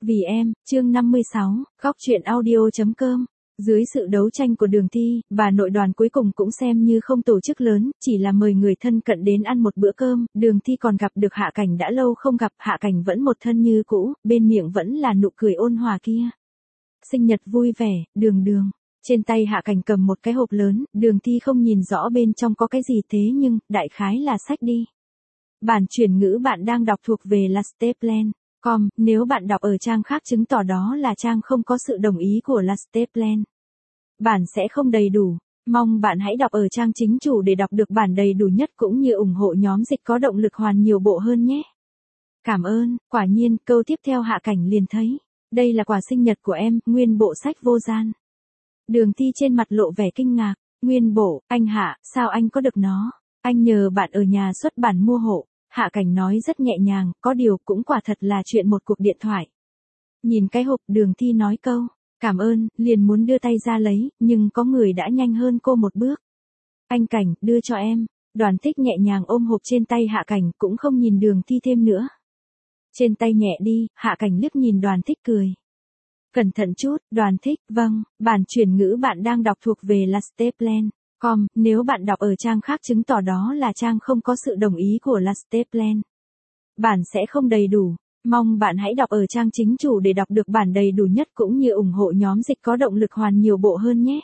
Vì em, chương 56, góc truyện audio.com. Dưới sự đấu tranh của Đường Thi, bà nội Đoàn cuối cùng cũng xem như không tổ chức lớn, chỉ là mời người thân cận đến ăn một bữa cơm. Đường Thi còn gặp được Hạ Cảnh đã lâu không gặp, Hạ Cảnh vẫn một thân như cũ, bên miệng vẫn là nụ cười ôn hòa kia. Sinh nhật vui vẻ, Đường Đường. Trên tay Hạ Cảnh cầm một cái hộp lớn, Đường Thi không nhìn rõ bên trong có cái gì thế nhưng, đại khái là sách đi. Bản chuyển ngữ bạn đang đọc thuộc về là Staplen. Nếu bạn đọc ở trang khác chứng tỏ đó là trang không có sự đồng ý của La Staplen. Bản sẽ không đầy đủ. Mong bạn hãy đọc ở trang chính chủ để đọc được bản đầy đủ nhất cũng như ủng hộ nhóm dịch có động lực hoàn nhiều bộ hơn nhé. Cảm ơn. Quả nhiên, câu tiếp theo Hạ Cảnh liền thấy. Đây là quà sinh nhật của em, nguyên bộ sách vô gian. Đường Thi trên mặt lộ vẻ kinh ngạc. Nguyên bộ, anh Hạ, sao anh có được nó? Anh nhờ bạn ở nhà xuất bản mua hộ. Hạ Cảnh nói rất nhẹ nhàng, có điều cũng quả thật là chuyện một cuộc điện thoại. Nhìn cái hộp, Đường Thi nói câu, cảm ơn, liền muốn đưa tay ra lấy, nhưng có người đã nhanh hơn cô một bước. Anh Cảnh, đưa cho em. Đoàn Thích nhẹ nhàng ôm hộp trên tay Hạ Cảnh, cũng không nhìn Đường Thi thêm nữa. Trên tay nhẹ đi, Hạ Cảnh liếc nhìn Đoàn Thích cười. Cẩn thận chút, Đoàn Thích, vâng, bản chuyển ngữ bạn đang đọc thuộc về là Staplen. Nếu bạn đọc ở trang khác chứng tỏ đó là trang không có sự đồng ý của La Staplen. Bản sẽ không đầy đủ. Mong bạn hãy đọc ở trang chính chủ để đọc được bản đầy đủ nhất cũng như ủng hộ nhóm dịch có động lực hoàn nhiều bộ hơn nhé.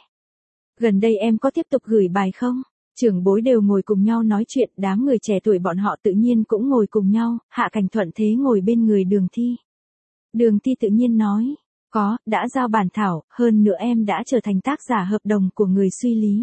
Gần đây em có tiếp tục gửi bài không? Trưởng bối đều ngồi cùng nhau nói chuyện, đám người trẻ tuổi bọn họ tự nhiên cũng ngồi cùng nhau, Hạ Cảnh thuận thế ngồi bên người Đường Thi. Đường Thi tự nhiên nói, có, đã giao bản thảo, hơn nữa em đã trở thành tác giả hợp đồng của người suy lý.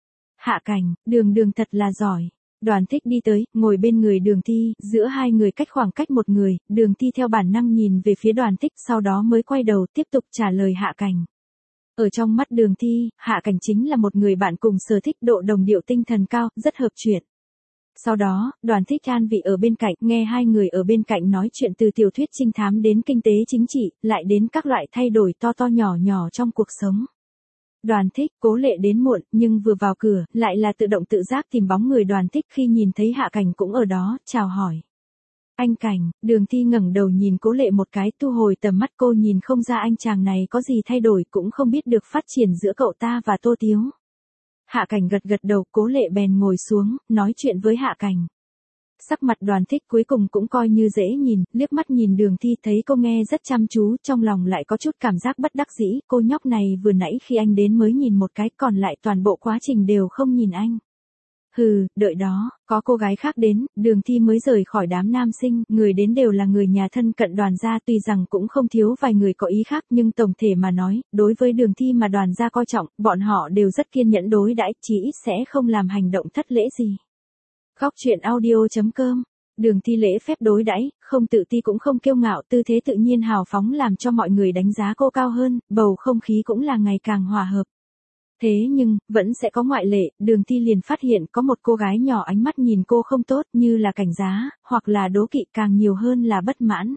Hạ Cảnh, Đường Đường thật là giỏi. Đoàn Thích đi tới, ngồi bên người Đường Thi, giữa hai người cách khoảng cách một người, Đường Thi theo bản năng nhìn về phía Đoàn Thích, sau đó mới quay đầu tiếp tục trả lời Hạ Cảnh. Ở trong mắt Đường Thi, Hạ Cảnh chính là một người bạn cùng sở thích độ đồng điệu tinh thần cao, rất hợp chuyện. Sau đó, Đoàn Thích an vị ở bên cạnh, nghe hai người ở bên cạnh nói chuyện từ tiểu thuyết trinh thám đến kinh tế chính trị, lại đến các loại thay đổi to to nhỏ nhỏ trong cuộc sống. Đoàn Thích, Cố Lệ đến muộn, nhưng vừa vào cửa, lại là tự động tự giác tìm bóng người Đoàn Thích khi nhìn thấy Hạ Cảnh cũng ở đó, chào hỏi. Anh Cảnh, Đường Thi ngẩng đầu nhìn Cố Lệ một cái, thu hồi tầm mắt, cô nhìn không ra anh chàng này có gì thay đổi, cũng không biết được phát triển giữa cậu ta và Tô Tiếu. Hạ Cảnh gật gật đầu, Cố Lệ bèn ngồi xuống, nói chuyện với Hạ Cảnh. Sắc mặt Đoàn Thích cuối cùng cũng coi như dễ nhìn, liếc mắt nhìn Đường Thi thấy cô nghe rất chăm chú, trong lòng lại có chút cảm giác bất đắc dĩ, cô nhóc này vừa nãy khi anh đến mới nhìn một cái, còn lại toàn bộ quá trình đều không nhìn anh. Hừ, đợi đó, có cô gái khác đến, Đường Thi mới rời khỏi đám nam sinh, người đến đều là người nhà thân cận Đoàn gia, tuy rằng cũng không thiếu vài người có ý khác, nhưng tổng thể mà nói, đối với Đường Thi mà Đoàn gia coi trọng, bọn họ đều rất kiên nhẫn đối đãi, chí ít sẽ không làm hành động thất lễ gì. Góc truyện audio.com. Đường Thi lễ phép đối đãi, không tự ti cũng không kiêu ngạo, tư thế tự nhiên hào phóng làm cho mọi người đánh giá cô cao hơn, bầu không khí cũng là ngày càng hòa hợp. Thế nhưng, vẫn sẽ có ngoại lệ, Đường Thi liền phát hiện có một cô gái nhỏ ánh mắt nhìn cô không tốt, như là cảnh giá, hoặc là đố kỵ, càng nhiều hơn là bất mãn.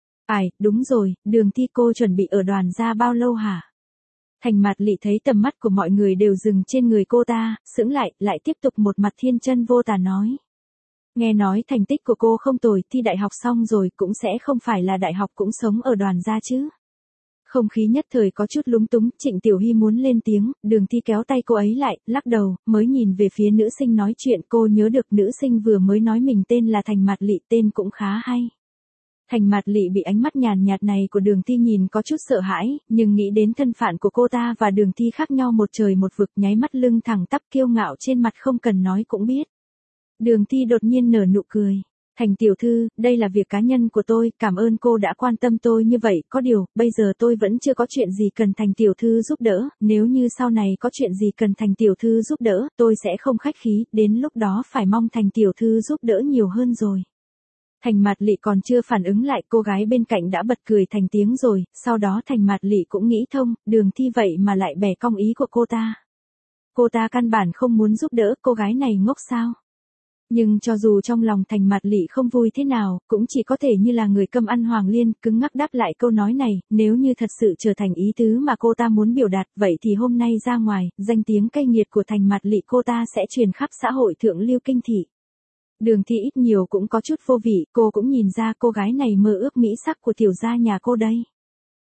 Đúng rồi, Đường Thi, cô chuẩn bị ở Đoàn gia bao lâu hả? Thành Mạt Lị thấy tầm mắt của mọi người đều dừng trên người cô ta, sững lại tiếp tục một mặt thiên chân vô tà nói. Nghe nói thành tích của cô không tồi, thi đại học xong rồi cũng sẽ không phải là đại học cũng sống ở Đoàn gia chứ. Không khí nhất thời có chút lúng túng, Trịnh Tiểu Hy muốn lên tiếng, Đường Thi kéo tay cô ấy lại, lắc đầu, mới nhìn về phía nữ sinh nói chuyện, cô nhớ được nữ sinh vừa mới nói mình tên là Thành Mạt Lị, tên cũng khá hay. Thành Mạt Lị bị ánh mắt nhàn nhạt này của Đường Thi nhìn có chút sợ hãi, nhưng nghĩ đến thân phận của cô ta và Đường Thi khác nhau một trời một vực, nháy mắt lưng thẳng tắp kiêu ngạo trên mặt không cần nói cũng biết. Đường Thi đột nhiên nở nụ cười. Thành tiểu thư, đây là việc cá nhân của tôi, cảm ơn cô đã quan tâm tôi như vậy, có điều, bây giờ tôi vẫn chưa có chuyện gì cần Thành tiểu thư giúp đỡ, nếu như sau này có chuyện gì cần Thành tiểu thư giúp đỡ, tôi sẽ không khách khí, đến lúc đó phải mong Thành tiểu thư giúp đỡ nhiều hơn rồi. Thành Mạt Lị còn chưa phản ứng lại, cô gái bên cạnh đã bật cười thành tiếng rồi, sau đó Thành Mạt Lị cũng nghĩ thông, Đường Thi vậy mà lại bẻ cong ý của cô ta. Cô ta căn bản không muốn giúp đỡ, cô gái này ngốc sao? Nhưng cho dù trong lòng Thành Mạt Lị không vui thế nào, cũng chỉ có thể như là người câm ăn hoàng liên, cứng ngắc đáp lại câu nói này, nếu như thật sự trở thành ý tứ mà cô ta muốn biểu đạt, vậy thì hôm nay ra ngoài, danh tiếng cay nghiệt của Thành Mạt Lị cô ta sẽ truyền khắp xã hội thượng lưu kinh thị. Đường Thi ít nhiều cũng có chút vô vị, cô cũng nhìn ra cô gái này mơ ước mỹ sắc của tiểu gia nhà cô đây.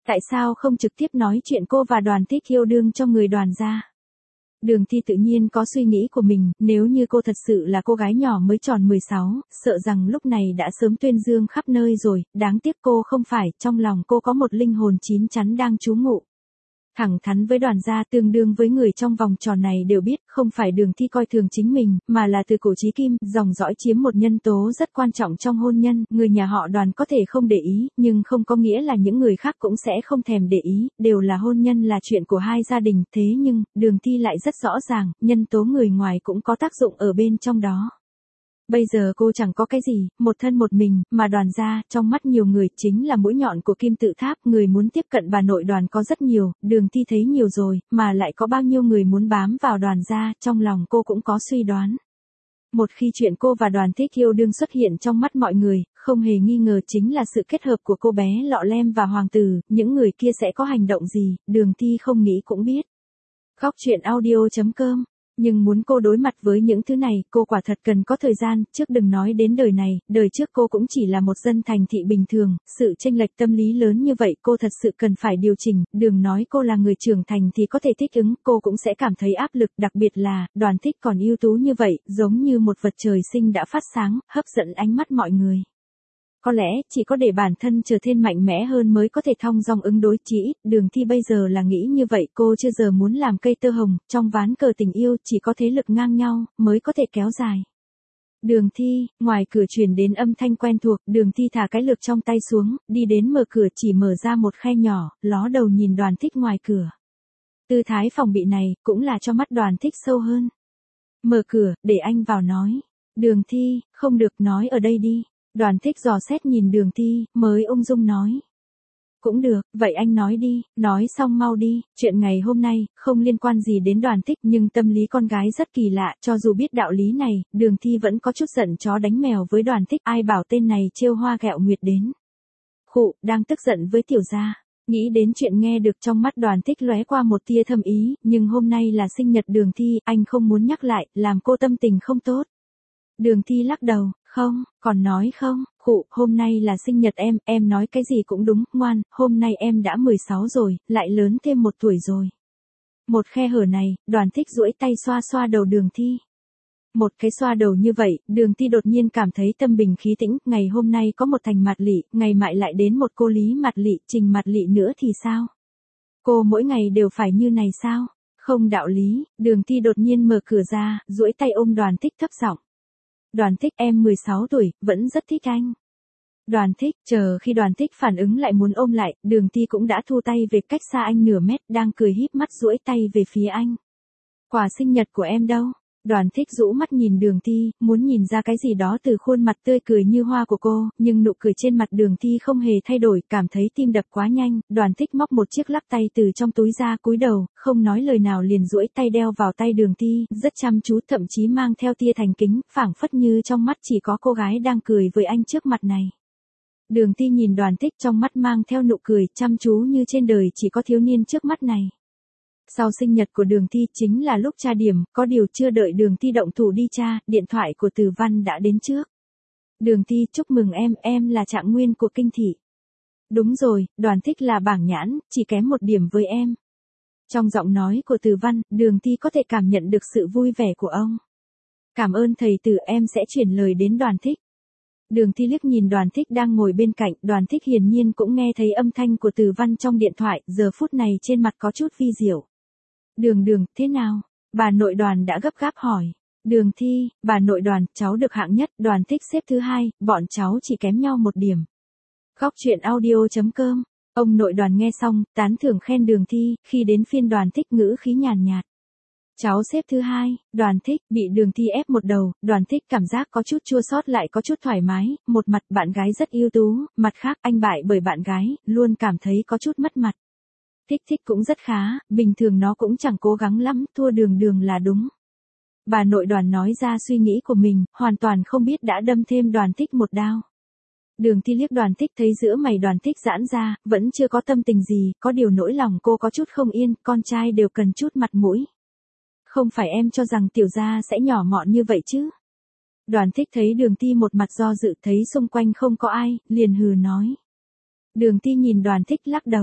Tại sao không trực tiếp nói chuyện cô và Đoàn Thích yêu đương cho người Đoàn gia? Đường Thi tự nhiên có suy nghĩ của mình, nếu như cô thật sự là cô gái nhỏ mới tròn 16, sợ rằng lúc này đã sớm tuyên dương khắp nơi rồi, đáng tiếc cô không phải, trong lòng cô có một linh hồn chín chắn đang trú ngụ. Thẳng thắn với Đoàn gia tương đương với người trong vòng tròn này đều biết, không phải Đường Thi coi thường chính mình, mà là từ cổ chí kim, dòng dõi chiếm một nhân tố rất quan trọng trong hôn nhân, người nhà họ Đoàn có thể không để ý, nhưng không có nghĩa là những người khác cũng sẽ không thèm để ý, đều là hôn nhân là chuyện của hai gia đình, thế nhưng, Đường Thi lại rất rõ ràng, nhân tố người ngoài cũng có tác dụng ở bên trong đó. Bây giờ cô chẳng có cái gì, một thân một mình, mà Đoàn gia, trong mắt nhiều người, chính là mũi nhọn của kim tự tháp, người muốn tiếp cận bà nội Đoàn có rất nhiều, Đường Thi thấy nhiều rồi, mà lại có bao nhiêu người muốn bám vào Đoàn gia, trong lòng cô cũng có suy đoán. Một khi chuyện cô và Đoàn Thích yêu đương xuất hiện trong mắt mọi người, không hề nghi ngờ chính là sự kết hợp của cô bé Lọ Lem và Hoàng tử, những người kia sẽ có hành động gì, Đường Thi không nghĩ cũng biết. Góc truyện audio.com. Nhưng muốn cô đối mặt với những thứ này, cô quả thật cần có thời gian, trước đừng nói đến đời này, đời trước cô cũng chỉ là một dân thành thị bình thường, sự chênh lệch tâm lý lớn như vậy cô thật sự cần phải điều chỉnh, đừng nói cô là người trưởng thành thì có thể thích ứng, cô cũng sẽ cảm thấy áp lực, đặc biệt là, Đoàn Thích còn ưu tú như vậy, giống như một vật trời sinh đã phát sáng, hấp dẫn ánh mắt mọi người. Có lẽ, chỉ có để bản thân trở nên mạnh mẽ hơn mới có thể thong dong ứng đối, chỉ ít, Đường Thi bây giờ là nghĩ như vậy, cô chưa giờ muốn làm cây tơ hồng, trong ván cờ tình yêu, chỉ có thế lực ngang nhau, mới có thể kéo dài. Đường Thi, ngoài cửa truyền đến âm thanh quen thuộc, Đường Thi thả cái lược trong tay xuống, đi đến mở cửa chỉ mở ra một khe nhỏ, ló đầu nhìn Đoàn Thích ngoài cửa. Tư thái phòng bị này, cũng là cho mắt Đoàn Thích sâu hơn. Mở cửa, để anh vào nói. Đường Thi, không được nói ở đây đi. Đoàn Thích dò xét nhìn Đường Thi, mới ung dung nói. Cũng được, vậy anh nói đi, nói xong mau đi, chuyện ngày hôm nay, không liên quan gì đến Đoàn Thích nhưng tâm lý con gái rất kỳ lạ, cho dù biết đạo lý này, Đường Thi vẫn có chút giận chó đánh mèo với Đoàn Thích, ai bảo tên này trêu hoa ghẹo nguyệt đến. Khụ, đang tức giận với tiểu gia. Nghĩ đến chuyện nghe được trong mắt Đoàn Thích lóe qua một tia thâm ý, nhưng hôm nay là sinh nhật Đường Thi, anh không muốn nhắc lại, làm cô tâm tình không tốt. Đường Thi lắc đầu, không, còn nói không, khụ, hôm nay là sinh nhật em nói cái gì cũng đúng, ngoan, hôm nay em đã 16 rồi, lại lớn thêm 1 tuổi rồi. Một khe hở này, Đoàn Thích duỗi tay xoa xoa đầu Đường Thi. Một cái xoa đầu như vậy, Đường Thi đột nhiên cảm thấy tâm bình khí tĩnh, ngày hôm nay có một Thành Mạt Lị, ngày mai lại đến một cô Lý Mạt Lị, Trình Mạt Lị nữa thì sao? Cô mỗi ngày đều phải như này sao? Không đạo lý, Đường Thi đột nhiên mở cửa ra, duỗi tay ôm Đoàn Thích thấp giọng. Đoàn Thích, em 16 tuổi, vẫn rất thích anh. Đoàn Thích, chờ khi Đoàn Thích phản ứng lại muốn ôm lại, Đường Thi cũng đã thu tay về cách xa anh nửa mét, đang cười híp mắt duỗi tay về phía anh. Quà sinh nhật của em đâu? Đoàn Thích rũ mắt nhìn Đường Thi, muốn nhìn ra cái gì đó từ khuôn mặt tươi cười như hoa của cô, nhưng nụ cười trên mặt Đường Thi không hề thay đổi, cảm thấy tim đập quá nhanh, Đoàn Thích móc một chiếc lắc tay từ trong túi ra, cúi đầu, không nói lời nào liền duỗi tay đeo vào tay Đường Thi, rất chăm chú, thậm chí mang theo tia thành kính, phảng phất như trong mắt chỉ có cô gái đang cười với anh trước mặt này. Đường Thi nhìn Đoàn Thích trong mắt mang theo nụ cười, chăm chú như trên đời chỉ có thiếu niên trước mắt này. Sau sinh nhật của Đường Thi chính là lúc tra điểm, có điều chưa đợi Đường Thi động thủ đi tra, điện thoại của Từ Văn đã đến trước. Đường Thi, chúc mừng em là trạng nguyên của kinh thị. Đúng rồi, Đoàn Thích là bảng nhãn, chỉ kém 1 điểm với em. Trong giọng nói của Từ Văn, Đường Thi có thể cảm nhận được sự vui vẻ của ông. Cảm ơn thầy Từ, em sẽ chuyển lời đến Đoàn Thích. Đường Thi liếc nhìn Đoàn Thích đang ngồi bên cạnh, Đoàn Thích hiển nhiên cũng nghe thấy âm thanh của Từ Văn trong điện thoại, giờ phút này trên mặt có chút vi diệu. Đường, thế nào? Bà nội Đoàn đã gấp gáp hỏi. Đường Thi, bà nội Đoàn, cháu được hạng nhất, Đoàn Thích xếp thứ 2, bọn cháu chỉ kém nhau 1 điểm. Góc truyện audio.com. Ông nội Đoàn nghe xong, tán thưởng khen Đường Thi, khi đến phiên Đoàn Thích ngữ khí nhàn nhạt. Cháu xếp thứ 2, Đoàn Thích, bị Đường Thi ép một đầu, Đoàn Thích cảm giác có chút chua xót lại có chút thoải mái, một mặt bạn gái rất ưu tú, mặt khác anh bại bởi bạn gái, luôn cảm thấy có chút mất mặt. Thích cũng rất khá, bình thường nó cũng chẳng cố gắng lắm, thua Đường là đúng. Bà nội Đoàn nói ra suy nghĩ của mình, hoàn toàn không biết đã đâm thêm Đoàn Thích một đao. Đường Thi liếc Đoàn Thích thấy giữa mày Đoàn Thích giãn ra, vẫn chưa có tâm tình gì, có điều nỗi lòng cô có chút không yên, con trai đều cần chút mặt mũi. Không phải em cho rằng tiểu gia sẽ nhỏ mọn như vậy chứ? Đoàn Thích thấy Đường Thi một mặt do dự, thấy xung quanh không có ai, liền hừ nói. Đường Thi nhìn Đoàn Thích lắc đầu.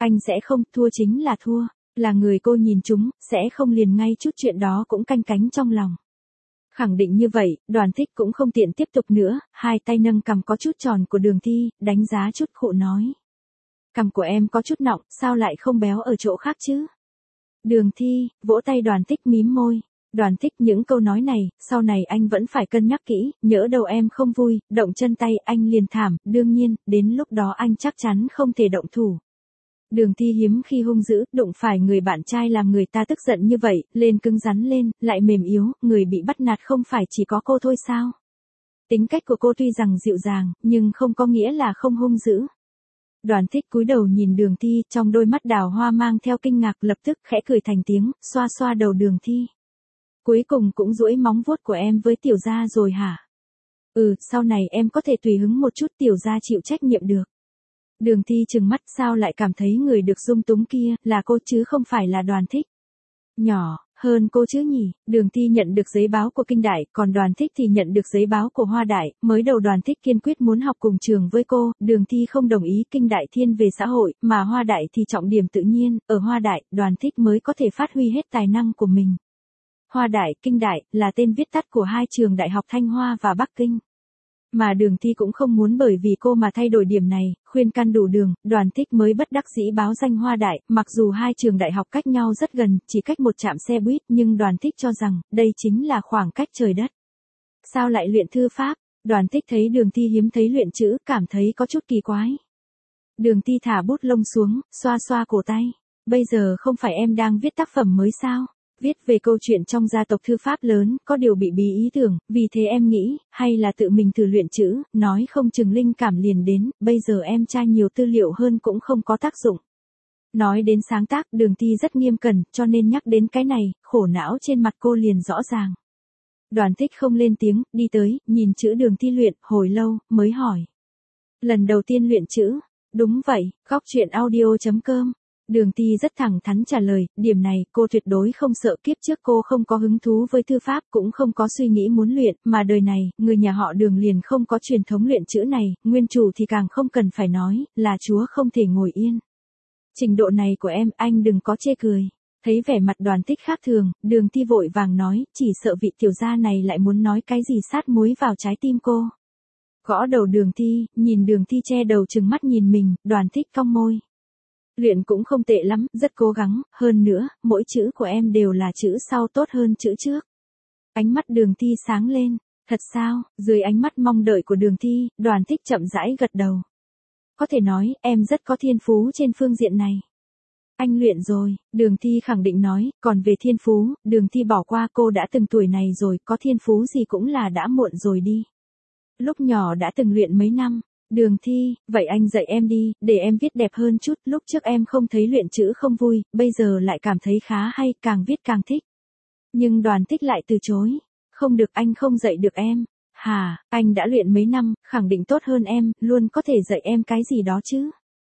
Anh sẽ không, thua chính là thua. Là người cô nhìn chúng, sẽ không liền ngay chút chuyện đó cũng canh cánh trong lòng. Khẳng định như vậy, Đoàn Thích cũng không tiện tiếp tục nữa, hai tay nâng cằm có chút tròn của Đường Thi, đánh giá chút khổ nói. Cằm của em có chút nọng, sao lại không béo ở chỗ khác chứ? Đường Thi, vỗ tay Đoàn Thích mím môi. Đoàn Thích những câu nói này, sau này anh vẫn phải cân nhắc kỹ, nhỡ đầu em không vui, động chân tay anh liền thảm, đương nhiên, đến lúc đó anh chắc chắn không thể động thủ. Đường Thi hiếm khi hung dữ, đụng phải người bạn trai làm người ta tức giận như vậy, lên cứng rắn lên, lại mềm yếu, người bị bắt nạt không phải chỉ có cô thôi sao? Tính cách của cô tuy rằng dịu dàng, nhưng không có nghĩa là không hung dữ. Đoàn Thích cúi đầu nhìn Đường Thi, trong đôi mắt đào hoa mang theo kinh ngạc, lập tức khẽ cười thành tiếng, xoa xoa đầu Đường Thi. Cuối cùng cũng duỗi móng vuốt của em với tiểu gia rồi hả? Sau này em có thể tùy hứng một chút, tiểu gia chịu trách nhiệm được. Đường Thi trừng mắt, sao lại cảm thấy người được dung túng kia là cô chứ không phải là Đoàn Thích. Nhỏ hơn cô chứ nhỉ? Đường Thi nhận được giấy báo của Kinh Đại, còn Đoàn Thích thì nhận được giấy báo của Hoa Đại. Mới đầu Đoàn Thích kiên quyết muốn học cùng trường với cô, Đường Thi không đồng ý. Kinh Đại thiên về xã hội, mà Hoa Đại thì trọng điểm tự nhiên, ở Hoa Đại, Đoàn Thích mới có thể phát huy hết tài năng của mình. Hoa Đại, Kinh Đại là tên viết tắt của hai trường đại học Thanh Hoa và Bắc Kinh. Mà Đường Thi cũng không muốn bởi vì cô mà thay đổi điểm này, khuyên can đủ đường, Đoàn Thích mới bất đắc dĩ báo danh Hoa Đại, mặc dù hai trường đại học cách nhau rất gần, chỉ cách một trạm xe buýt, nhưng Đoàn Thích cho rằng, đây chính là khoảng cách trời đất. Sao lại luyện thư pháp? Đoàn Thích thấy Đường Thi hiếm thấy luyện chữ, cảm thấy có chút kỳ quái. Đường Thi thả bút lông xuống, xoa xoa cổ tay. Bây giờ không phải em đang viết tác phẩm mới sao? Viết về câu chuyện trong gia tộc thư pháp lớn, có điều bị bí ý tưởng, vì thế em nghĩ, hay là tự mình thử luyện chữ, nói không chừng linh cảm liền đến, bây giờ em tra nhiều tư liệu hơn cũng không có tác dụng. Nói đến sáng tác, Đường Thi rất nghiêm cẩn, cho nên nhắc đến cái này, khổ não trên mặt cô liền rõ ràng. Đoàn Thích không lên tiếng, đi tới, nhìn chữ Đường Thi luyện, hồi lâu, mới hỏi. Lần đầu tiên luyện chữ? Đúng vậy, góc truyện audio.com. Đường Thi rất thẳng thắn trả lời, điểm này cô tuyệt đối không sợ, kiếp trước cô không có hứng thú với thư pháp, cũng không có suy nghĩ muốn luyện, mà đời này, người nhà họ Đường liền không có truyền thống luyện chữ này, nguyên chủ thì càng không cần phải nói, là chúa không thể ngồi yên. Trình độ này của em, anh đừng có chê cười. Thấy vẻ mặt Đoàn Thích khác thường, Đường Thi vội vàng nói, chỉ sợ vị tiểu gia này lại muốn nói cái gì sát muối vào trái tim cô. Gõ đầu Đường Thi, nhìn Đường Thi che đầu trừng mắt nhìn mình, Đoàn Thích cong môi. Luyện cũng không tệ lắm, rất cố gắng, hơn nữa, mỗi chữ của em đều là chữ sau tốt hơn chữ trước. Ánh mắt Đường Thi sáng lên, thật sao? Dưới ánh mắt mong đợi của Đường Thi, Đoàn Thích chậm rãi gật đầu. Có thể nói, em rất có thiên phú trên phương diện này. Anh luyện rồi, Đường Thi khẳng định nói, còn về thiên phú, Đường Thi bỏ qua, cô đã từng tuổi này rồi, có thiên phú gì cũng là đã muộn rồi đi. Lúc nhỏ đã từng luyện mấy năm. Đường Thi, vậy anh dạy em đi, để em viết đẹp hơn chút, lúc trước em không thấy luyện chữ không vui, bây giờ lại cảm thấy khá hay, càng viết càng thích. Nhưng Đoàn Thích lại từ chối. Không được, anh không dạy được em. Hả, anh đã luyện mấy năm, khẳng định tốt hơn em, luôn có thể dạy em cái gì đó chứ.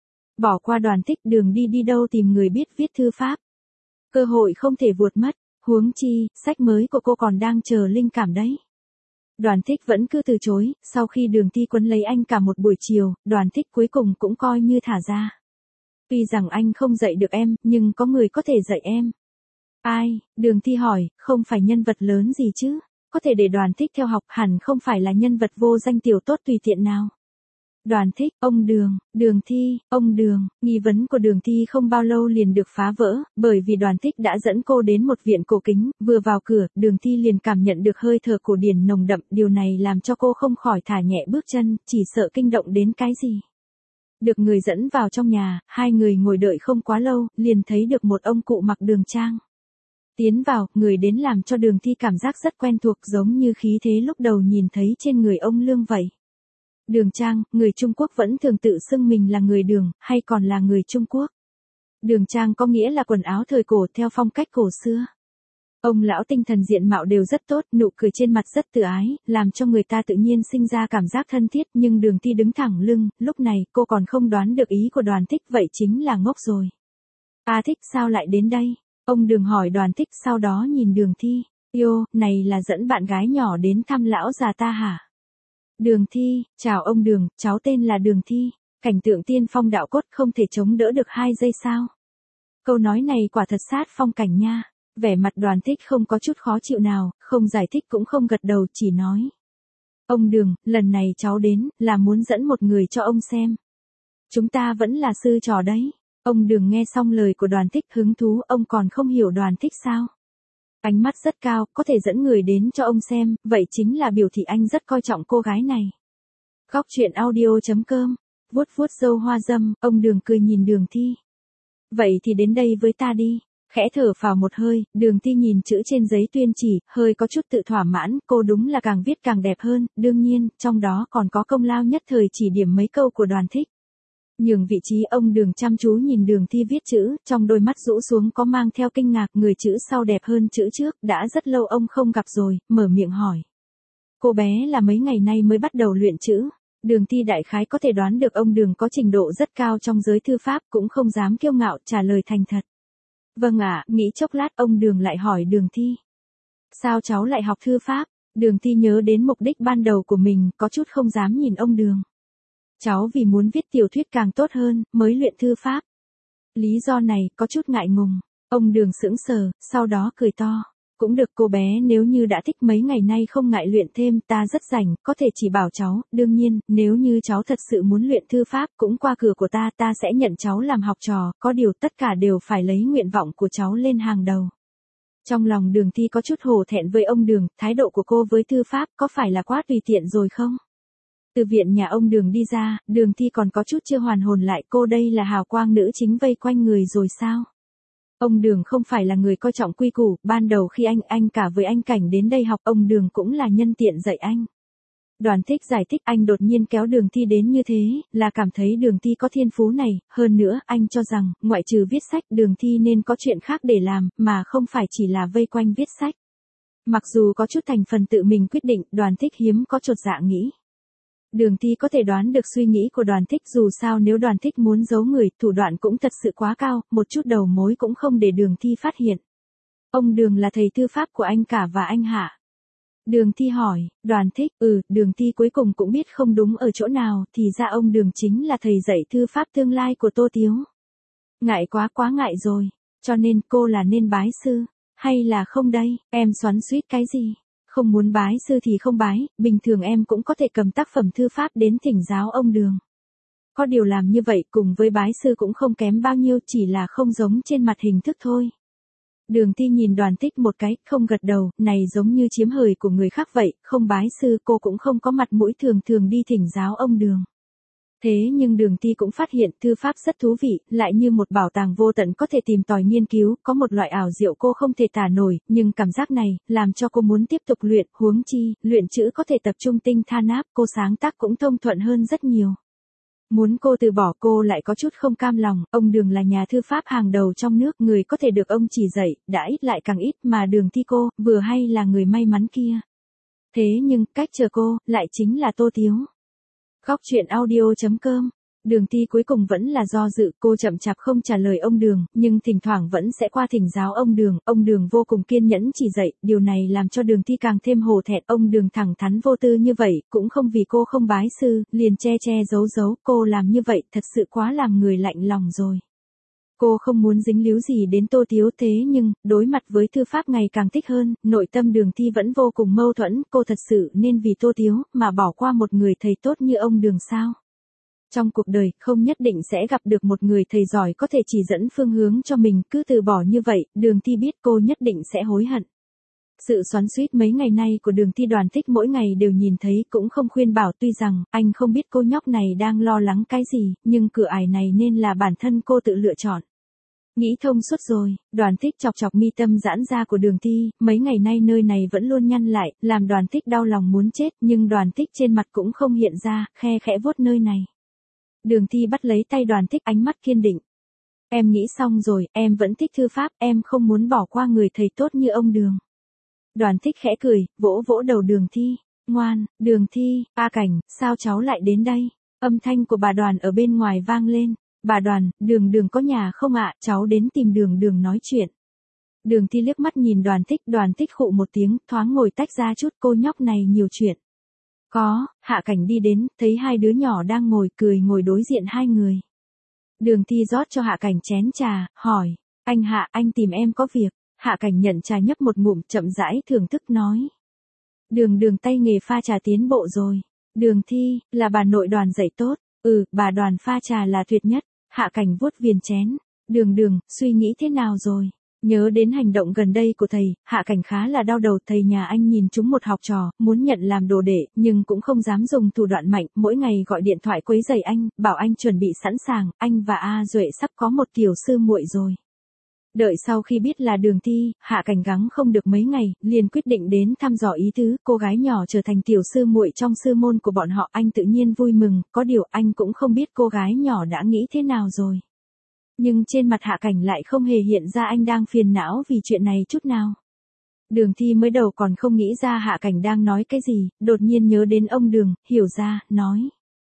Bỏ qua Đoàn Thích, Đường đi đâu tìm người biết viết thư pháp. Cơ hội không thể vụt mất, huống chi, sách mới của cô còn đang chờ linh cảm đấy. Đoàn Thích vẫn cứ từ chối, sau khi Đường Thi quấn lấy anh cả một buổi chiều, Đoàn Thích cuối cùng cũng coi như thả ra. Tuy rằng anh không dạy được em, nhưng có người có thể dạy em. Ai? Đường Thi hỏi, không phải nhân vật lớn gì chứ? Có thể để Đoàn Thích theo học, hẳn không phải là nhân vật vô danh tiểu tốt tùy tiện nào. Đoàn Thích, ông Đường, Đường Thi, ông Đường, nghi vấn của Đường Thi không bao lâu liền được phá vỡ, bởi vì Đoàn Thích đã dẫn cô đến một viện cổ kính, vừa vào cửa, Đường Thi liền cảm nhận được hơi thở cổ điển nồng đậm, điều này làm cho cô không khỏi thả nhẹ bước chân, chỉ sợ kinh động đến cái gì. Được người dẫn vào trong nhà, hai người ngồi đợi không quá lâu, liền thấy được một ông cụ mặc đường trang. Tiến vào, người đến làm cho Đường Thi cảm giác rất quen thuộc, giống như khí thế lúc đầu nhìn thấy trên người ông Lương vậy. Đường Trang, người Trung Quốc vẫn thường tự xưng mình là người Đường, hay còn là người Trung Quốc. Đường Trang có nghĩa là quần áo thời cổ theo phong cách cổ xưa. Ông lão tinh thần diện mạo đều rất tốt, nụ cười trên mặt rất tự ái, làm cho người ta tự nhiên sinh ra cảm giác thân thiết, nhưng Đường Thi đứng thẳng lưng, lúc này cô còn không đoán được ý của Đoàn Thích, vậy chính là ngốc rồi. Thích sao lại đến đây? Ông Đường hỏi Đoàn Thích, sau đó nhìn Đường Thi. Yêu, này là dẫn bạn gái nhỏ đến thăm lão già ta hả? Đường Thi, chào ông Đường, cháu tên là Đường Thi. Cảnh tượng tiên phong đạo cốt không thể chống đỡ được 2 giây sao? Câu nói này quả thật sát phong cảnh nha. Vẻ mặt Đoàn Tích không có chút khó chịu nào, không giải thích cũng không gật đầu, chỉ nói. Ông Đường, lần này cháu đến, là muốn dẫn một người cho ông xem. Chúng ta vẫn là sư trò đấy. Ông Đường nghe xong lời của Đoàn Tích hứng thú, ông còn không hiểu Đoàn Tích sao? Ánh mắt rất cao, có thể dẫn người đến cho ông xem, vậy chính là biểu thị anh rất coi trọng cô gái này. Góc truyện audio.com, vuốt vuốt râu hoa dâm, ông Đường cười nhìn Đường Thi. Vậy thì đến đây với ta đi. Khẽ thở phào một hơi, Đường Thi nhìn chữ trên giấy tuyên chỉ, hơi có chút tự thỏa mãn, cô đúng là càng viết càng đẹp hơn, đương nhiên, trong đó còn có công lao nhất thời chỉ điểm mấy câu của Đoàn Thích. Nhường vị trí ông Đường chăm chú nhìn Đường Thi viết chữ, trong đôi mắt rũ xuống có mang theo kinh ngạc, người chữ sau đẹp hơn chữ trước, đã rất lâu ông không gặp rồi, mở miệng hỏi. Cô bé là mấy ngày nay mới bắt đầu luyện chữ. Đường Thi đại khái có thể đoán được ông Đường có trình độ rất cao trong giới thư pháp, cũng không dám kiêu ngạo, trả lời thành thật. Vâng ạ, nghĩ chốc lát ông Đường lại hỏi Đường Thi. Sao cháu lại học thư pháp? Đường Thi nhớ đến mục đích ban đầu của mình, có chút không dám nhìn ông Đường. Cháu vì muốn viết tiểu thuyết càng tốt hơn, mới luyện thư pháp. Lý do này có chút ngại ngùng. Ông Đường sững sờ, sau đó cười to. Cũng được cô bé, nếu như đã thích mấy ngày nay không ngại luyện thêm, ta rất rảnh, có thể chỉ bảo cháu, đương nhiên, nếu như cháu thật sự muốn luyện thư pháp cũng qua cửa của ta sẽ nhận cháu làm học trò, có điều tất cả đều phải lấy nguyện vọng của cháu lên hàng đầu. Trong lòng Đường Thi có chút hổ thẹn với ông Đường, thái độ của cô với thư pháp có phải là quá tùy tiện rồi không? Từ viện nhà ông Đường đi ra, Đường Thi còn có chút chưa hoàn hồn lại, cô đây là hào quang nữ chính vây quanh người rồi sao? Ông Đường không phải là người coi trọng quy củ, ban đầu khi anh cả với anh Cảnh đến đây học, ông Đường cũng là nhân tiện dạy anh. Đoàn Thích giải thích anh đột nhiên kéo Đường Thi đến như thế, là cảm thấy Đường Thi có thiên phú này, hơn nữa anh cho rằng, ngoại trừ viết sách Đường Thi nên có chuyện khác để làm, mà không phải chỉ là vây quanh viết sách. Mặc dù có chút thành phần tự mình quyết định, Đoàn Thích hiếm có chột dạ nghĩ. Đường Thi có thể đoán được suy nghĩ của Đoàn Thích, dù sao nếu Đoàn Thích muốn giấu người, thủ đoạn cũng thật sự quá cao, một chút đầu mối cũng không để Đường Thi phát hiện. Ông Đường là thầy thư pháp của anh cả và anh Hạ. Đường Thi hỏi, Đoàn Thích, Đường Thi cuối cùng cũng biết không đúng ở chỗ nào, thì ra ông Đường chính là thầy dạy thư pháp tương lai của Tô Tiếu. Ngại quá ngại rồi, cho nên cô là nên bái sư, hay là không đây, em xoắn xuýt cái gì? Không muốn bái sư thì không bái, bình thường em cũng có thể cầm tác phẩm thư pháp đến thỉnh giáo ông Đường. Có điều làm như vậy cùng với bái sư cũng không kém bao nhiêu, chỉ là không giống trên mặt hình thức thôi. Đường Thi nhìn Đoàn Thích một cái, không gật đầu, này giống như chiếm hời của người khác vậy, không bái sư cô cũng không có mặt mũi thường đi thỉnh giáo ông Đường. Thế nhưng Đường Thi cũng phát hiện thư pháp rất thú vị, lại như một bảo tàng vô tận có thể tìm tòi nghiên cứu, có một loại ảo diệu cô không thể tả nổi, nhưng cảm giác này, làm cho cô muốn tiếp tục luyện, huống chi, luyện chữ có thể tập trung tinh tha náp, cô sáng tác cũng thông thuận hơn rất nhiều. Muốn cô từ bỏ cô lại có chút không cam lòng, ông Đường là nhà thư pháp hàng đầu trong nước, người có thể được ông chỉ dạy, đã ít lại càng ít, mà Đường Thi cô, vừa hay là người may mắn kia. Thế nhưng, cách chờ cô, lại chính là Tô Tiếu. Góc truyện audio.com, Đường Thi cuối cùng vẫn là do dự, cô chậm chạp không trả lời ông Đường, nhưng thỉnh thoảng vẫn sẽ qua thỉnh giáo ông Đường vô cùng kiên nhẫn chỉ dạy, điều này làm cho Đường Thi càng thêm hổ thẹn, ông Đường thẳng thắn vô tư như vậy, cũng không vì cô không bái sư, liền che giấu, cô làm như vậy thật sự quá làm người lạnh lòng rồi. Cô không muốn dính líu gì đến Tô Tiếu, thế nhưng, đối mặt với thư pháp ngày càng thích hơn, nội tâm Đường Thi vẫn vô cùng mâu thuẫn, cô thật sự nên vì Tô Tiếu, mà bỏ qua một người thầy tốt như ông Đường sao? Trong cuộc đời, không nhất định sẽ gặp được một người thầy giỏi có thể chỉ dẫn phương hướng cho mình, cứ từ bỏ như vậy, Đường Thi biết cô nhất định sẽ hối hận. Sự xoắn xuýt mấy ngày nay của Đường Thi Đoàn Thích mỗi ngày đều nhìn thấy, cũng không khuyên bảo, tuy rằng, anh không biết cô nhóc này đang lo lắng cái gì, nhưng cửa ải này nên là bản thân cô tự lựa chọn. Nghĩ thông suốt rồi, Đoàn Thích chọc mi tâm giãn ra của Đường Thi, mấy ngày nay nơi này vẫn luôn nhăn lại, làm Đoàn Thích đau lòng muốn chết, nhưng Đoàn Thích trên mặt cũng không hiện ra, khe khẽ vuốt nơi này. Đường Thi bắt lấy tay Đoàn Thích, ánh mắt kiên định. Em nghĩ xong rồi, em vẫn thích thư pháp, em không muốn bỏ qua người thầy tốt như ông Đường. Đoàn Thích khẽ cười, vỗ đầu Đường Thi. Ngoan, Đường Thi, A Cảnh, sao cháu lại đến đây? Âm thanh của bà Đoàn ở bên ngoài vang lên. Bà Đoàn, Đường có nhà không ạ? Cháu đến tìm Đường nói chuyện. Đường Thi liếc mắt nhìn Đoàn Thích khụ một tiếng, thoáng ngồi tách ra chút, cô nhóc này nhiều chuyện. Có, Hạ Cảnh đi đến, thấy hai đứa nhỏ đang ngồi đối diện hai người. Đường Thi rót cho Hạ Cảnh chén trà, hỏi, anh Hạ, anh tìm em có việc. Hạ Cảnh nhận trà nhấp một ngụm, chậm rãi thưởng thức nói. Đường tay nghề pha trà tiến bộ rồi. Đường Thi, là bà nội Đoàn dạy tốt. Bà Đoàn pha trà là tuyệt nhất. Hạ Cảnh vuốt viền chén. Đường, suy nghĩ thế nào rồi? Nhớ đến hành động gần đây của thầy, Hạ Cảnh khá là đau đầu. Thầy nhà anh nhìn chúng một học trò, muốn nhận làm đồ đệ, nhưng cũng không dám dùng thủ đoạn mạnh, mỗi ngày gọi điện thoại quấy rầy anh, bảo anh chuẩn bị sẵn sàng, anh và A Duệ sắp có một tiểu sư muội rồi. Đợi sau khi biết là Đường Thi, Hạ Cảnh gắng không được mấy ngày, liền quyết định đến thăm dò ý tứ, cô gái nhỏ trở thành tiểu sư muội trong sư môn của bọn họ. Anh tự nhiên vui mừng, có điều anh cũng không biết cô gái nhỏ đã nghĩ thế nào rồi. Nhưng trên mặt Hạ Cảnh lại không hề hiện ra anh đang phiền não vì chuyện này chút nào. Đường Thi mới đầu còn không nghĩ ra Hạ Cảnh đang nói cái gì, đột nhiên nhớ đến ông Đường, hiểu ra, nói.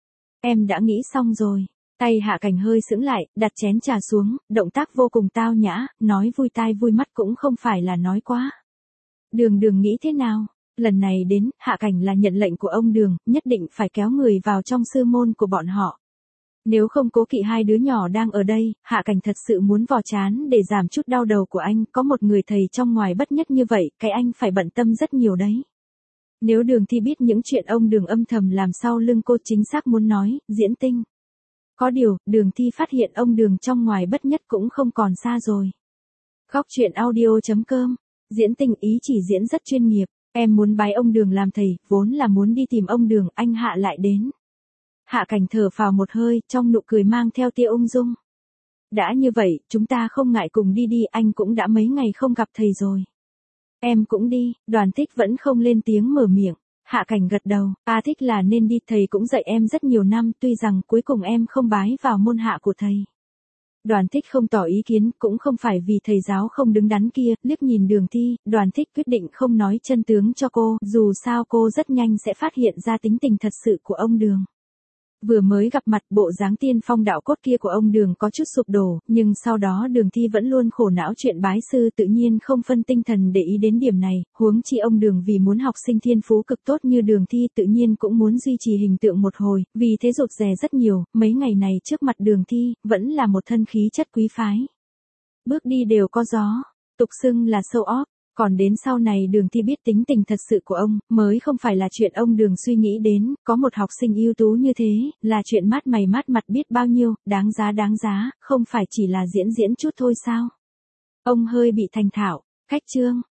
Em đã nghĩ xong rồi. Tay Hạ Cảnh hơi sững lại, đặt chén trà xuống, động tác vô cùng tao nhã, nói vui tai vui mắt cũng không phải là nói quá. Đường nghĩ thế nào? Lần này đến, Hạ Cảnh là nhận lệnh của ông Đường, nhất định phải kéo người vào trong sư môn của bọn họ. Nếu không cố kỵ hai đứa nhỏ đang ở đây, Hạ Cảnh thật sự muốn vò chán để giảm chút đau đầu của anh, có một người thầy trong ngoài bất nhất như vậy, cái anh phải bận tâm rất nhiều đấy. Nếu Đường Thi biết những chuyện ông Đường âm thầm làm sau lưng cô, chính xác muốn nói, diễn tinh. Có điều, Đường Thi phát hiện ông Đường trong ngoài bất nhất cũng không còn xa rồi. Góc truyện audio.com, diễn tinh ý chỉ diễn rất chuyên nghiệp, em muốn bái ông Đường làm thầy, vốn là muốn đi tìm ông Đường, anh Hạ lại đến. Hạ Cảnh thở phào một hơi, trong nụ cười mang theo tia ung dung. Đã như vậy, chúng ta không ngại cùng đi, anh cũng đã mấy ngày không gặp thầy rồi. Em cũng đi. Đoàn Thích vẫn không lên tiếng mở miệng. Hạ Cảnh gật đầu, thích là nên đi, thầy cũng dạy em rất nhiều năm, tuy rằng cuối cùng em không bái vào môn hạ của thầy. Đoàn Thích không tỏ ý kiến, cũng không phải vì thầy giáo không đứng đắn kia, liếc nhìn Đường Thi, Đoàn Thích quyết định không nói chân tướng cho cô, dù sao cô rất nhanh sẽ phát hiện ra tính tình thật sự của ông Đường. Vừa mới gặp mặt, bộ dáng tiên phong đạo cốt kia của ông Đường có chút sụp đổ, nhưng sau đó Đường Thi vẫn luôn khổ não chuyện bái sư, tự nhiên không phân tinh thần để ý đến điểm này, huống chi ông Đường vì muốn học sinh thiên phú cực tốt như Đường Thi tự nhiên cũng muốn duy trì hình tượng một hồi, vì thế rụt rè rất nhiều, mấy ngày này trước mặt Đường Thi, vẫn là một thân khí chất quý phái. Bước đi đều có gió, tục xưng là show off. Còn đến sau này Đường Thi biết tính tình thật sự của ông, mới không phải là chuyện ông Đường suy nghĩ đến, có một học sinh ưu tú như thế, là chuyện mát mày mát mặt biết bao nhiêu, đáng giá, không phải chỉ là diễn chút thôi sao. Ông hơi bị thành thạo, khách trương.